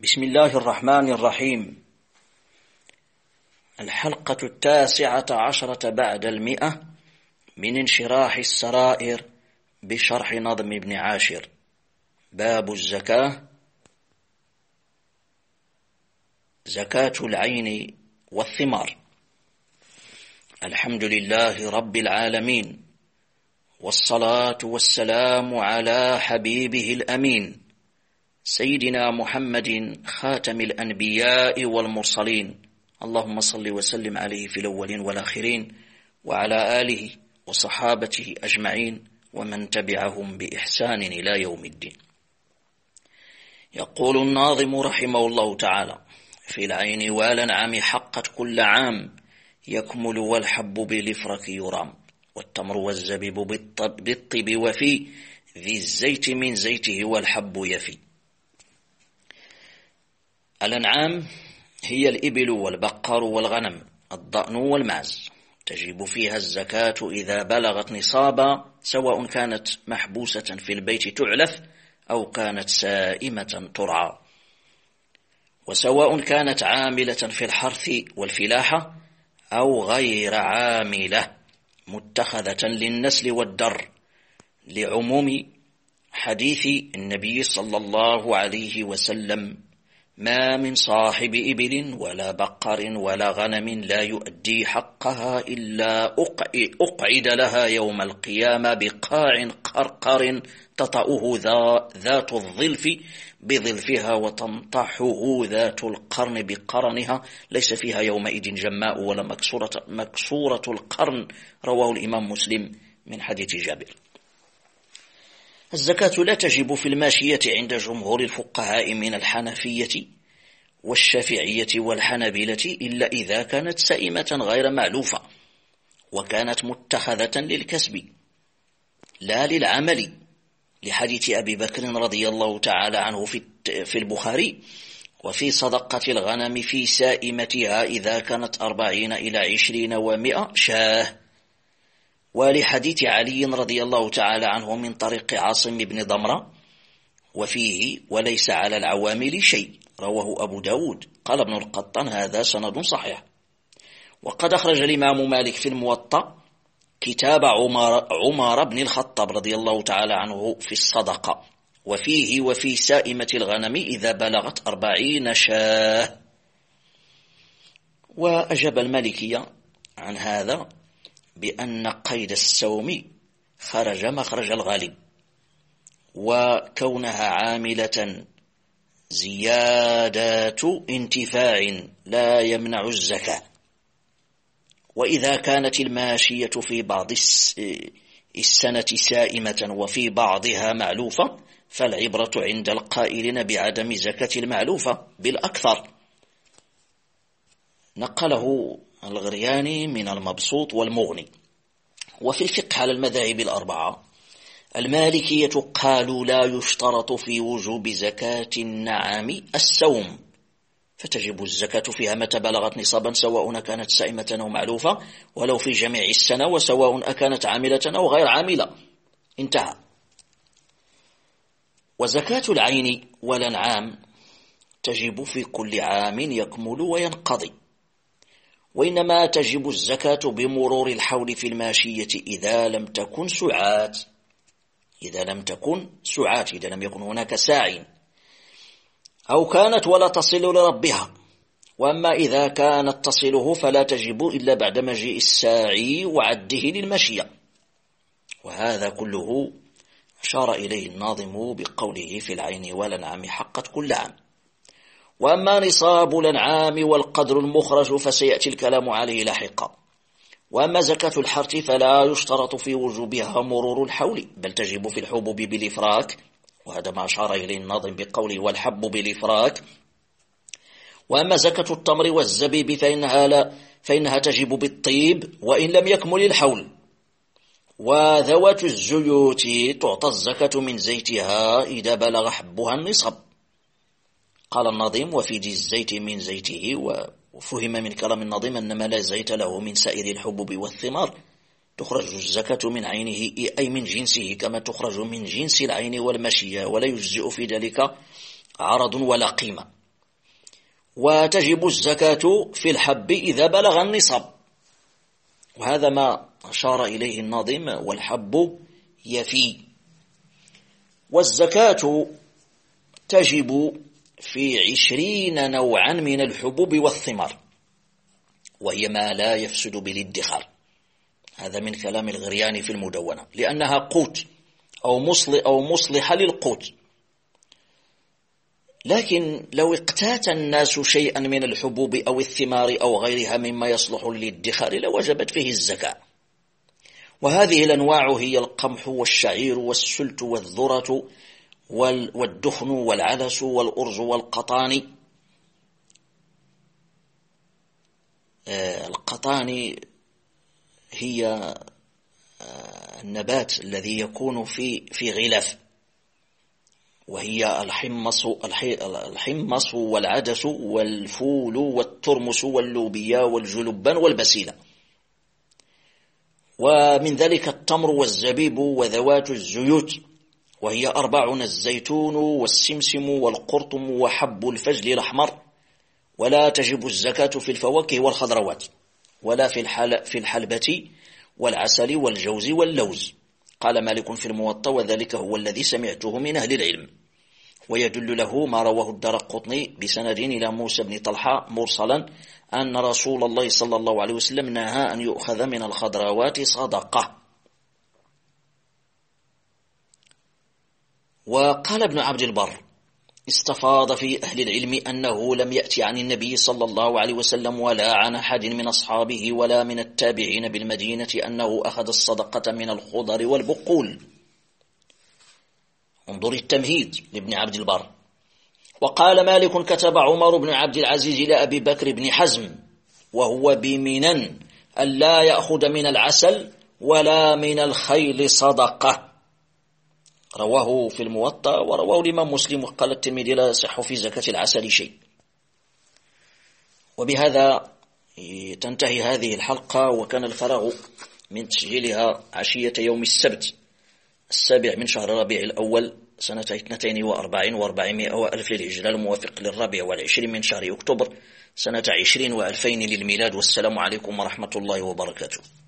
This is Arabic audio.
بسم الله الرحمن الرحيم. الحلقة 19 بعد 100 من انشراح السرائر بشرح نظم ابن عاشر. باب الزكاة. زكاة العين والثمار. الحمد لله رب العالمين، والصلاة والسلام على حبيبه الأمين سيدنا محمد خاتم الأنبياء والمرسلين، اللهم صل وسلم عليه في الأولين والآخرين، وعلى آله وصحابته أجمعين ومن تبعهم بإحسان إلى يوم الدين. يقول الناظم رحمه الله تعالى: في العين والأنعام حقت كل عام، يكمل والحب بالإفرك يرام، والتمر والزبيب بالطب وفي ذي الزيت من زيته والحب يفي. الأنعام هي الإبل والبقر والغنم، الضأن والمعز، تجب فيها الزكاة إذا بلغت نصابا، سواء كانت محبوسة في البيت تعلف أو كانت سائمة ترعى، وسواء كانت عاملة في الحرث والفلاحة أو غير عاملة متخذة للنسل والدر، لعموم حديث النبي صلى الله عليه وسلم: ما من صاحب إبل ولا بقر ولا غنم لا يؤدي حقها إلا أقعد لها يوم القيامة بقاع قرقر تطأه ذات الظلف بظلفها وتنطحه ذات القرن بقرنها، ليس فيها يومئذ جماء ولا مكسورة القرن. رواه الإمام مسلم من حديث جابر. الزكاة لا تجب في الماشية عند جمهور الفقهاء من الحنفية والشافعية والحنابلة إلا إذا كانت سائمة غير معلوفة، وكانت متخذة للكسب لا للعمل، لحديث أبي بكر رضي الله تعالى عنه في البخاري: وفي صدقة الغنم في سائمتها إذا كانت 40 إلى 20 و100 شاه. ولحديث علي رضي الله تعالى عنه من طريق عاصم بن ضمرة وفيه: وليس على العوامل شيء. رواه أبو داود. قال ابن القطان: هذا سند صحيح. وقد أخرج الإمام مالك في الموطأ كتاب عمر بن الخطاب رضي الله تعالى عنه في الصدقة، وفيه: وفي سائمة الغنم إذا بلغت 40 شاه. وأجاب المالكية عن هذا بأن قيد السوم خرج مخرج الغالب، وكونها عاملة زيادة انتفاع لا يمنع الزكاة. وإذا كانت الماشية في بعض السنة سائمة وفي بعضها معلوفة، فالعبرة عند القائلين بعدم زكاة المعلوفة بالأكثر. نقله الغرياني من المبسوط والمغني. وفي الفقه على المذاهب الأربعة، المالكية قالوا: لا يشترط في وجوب زكاة النعام السوم، فتجب الزكاة فيها متى بلغت نصابا، سواء كانت سائمة أو معلوفة، ولو في جميع السنة، وسواء أكانت عاملة أو غير عاملة. انتهى. وزكاة العين والأنعام تجب في كل عام يكمل وينقضي، وإنما تجب الزكاة بمرور الحول في الماشية إذا لم تكن سعات، إذا لم يكن هناك ساع، أو كانت ولا تصل لربها. وأما إذا كانت تصله فلا تجب إلا بعد مجيء الساعي وعده للمشية. وهذا كله أشار إليه الناظم بقوله: في العين والأنعام حقت كل عام. وأما نصاب الأنعام والقدر المخرج فسيأتي الكلام عليه لاحقا. وأما زكاة الحرث فلا يشترط في وجوبها مرور الحول، بل تجب في الحبوب بالإفراك، وهذا ما أشار إليه الناظم بقوله: والحب بالإفراك. وأما زكاة التمر والزبيب فإنها تجب بالطيب وإن لم يكمل الحول. وذوات الزيوت تعطى الزكاة من زيتها إذا بلغ حبها النصاب. قال الناظم: وفي ذي الزيت من زيته. وفهم من كلام الناظم أن ما لا زيت له من سائر الحبوب والثمار تخرج الزكاة من عينه أي من جنسه، كما تخرج من جنس العين والمشية، ولا يجزئ في ذلك عرض ولا قيمة. وتجب الزكاة في الحب إذا بلغ النصاب، وهذا ما أشار إليه الناظم: والحب يفي. والزكاة تجب في 20 نوعا من الحبوب والثمار، وهي ما لا يفسد بالادخار. هذا من كلام الغرياني في المدونة، لأنها قوت أو مصلحة للقوت. لكن لو اقتات الناس شيئا من الحبوب أو الثمار أو غيرها مما يصلح للادخار لوجبت فيه الزكاة. وهذه الأنواع هي القمح والشعير والسلت والذرة والدخن والعدس والأرز والقطان. القطان هي النبات الذي يكون في غلاف، وهي الحمص والعدس والفول والترمس واللوبيا والجلبان والبسيلة. ومن ذلك التمر والزبيب وذوات الزيوت، وهي 4: الزيتون والسمسم والقرطم وحب الفجل الأحمر. ولا تجب الزكاة في الفواكه والخضروات، ولا في الحلبة والعسل والجوز واللوز. قال مالك في الموطأ: وذلك هو الذي سمعته من أهل العلم. ويدل له ما رواه الدارقطني بسند إلى موسى بن طلحة مرسلا أن رسول الله صلى الله عليه وسلم نهى أن يؤخذ من الخضروات صدقة. وقال ابن عبد البر: استفاض في أهل العلم أنه لم يأتي عن النبي صلى الله عليه وسلم ولا عن أحد من أصحابه ولا من التابعين بالمدينة أنه أخذ الصدقة من الخضر والبقول. انظر التمهيد لابن عبد البر. وقال مالك: كتب عمر بن عبد العزيز إلى أبي بكر بن حزم وهو بمنن ألا يأخذ من العسل ولا من الخيل صدقة. رواه في الموطأ ورواه الإمام مسلم. وقال الترمذي: لا يصح في زكاة العسل شيء. وبهذا تنتهي هذه الحلقة، وكان الفراغ من تسجيلها عشية يوم السبت 7 من شهر ربيع الأول سنة 42 و400 وألف للهجرة، الموافق 24 من شهر أكتوبر سنة 20 و2000 للميلاد. والسلام عليكم ورحمة الله وبركاته.